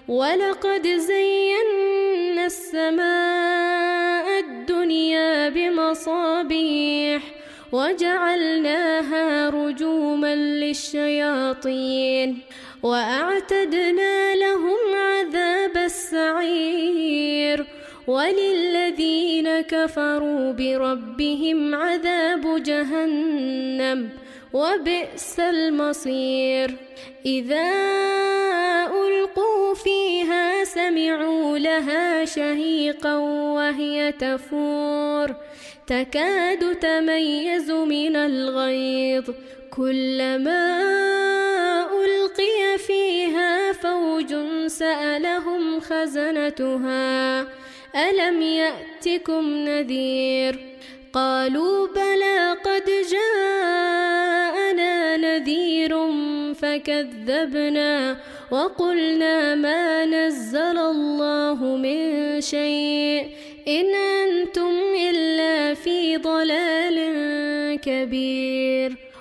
ولقد زينا السماء الدنيا بمصابيح وجعلناها رجوما للشياطين وأعتدنا لهم عذاب السعير وللذين كفروا بربهم عذاب جهنم وبئس المصير إذا ألقوا فيها سمعوا لها شهيقا وهي تفور تكاد تميز من الغيظ كلما ألقي فيها فوج سألهم خزنتها ألم يأتكم نذير قالوا بلى قد جاءنا نذير فكذبنا وقلنا ما نزل الله من شيء إن أنتم إلا في ضلال كبير.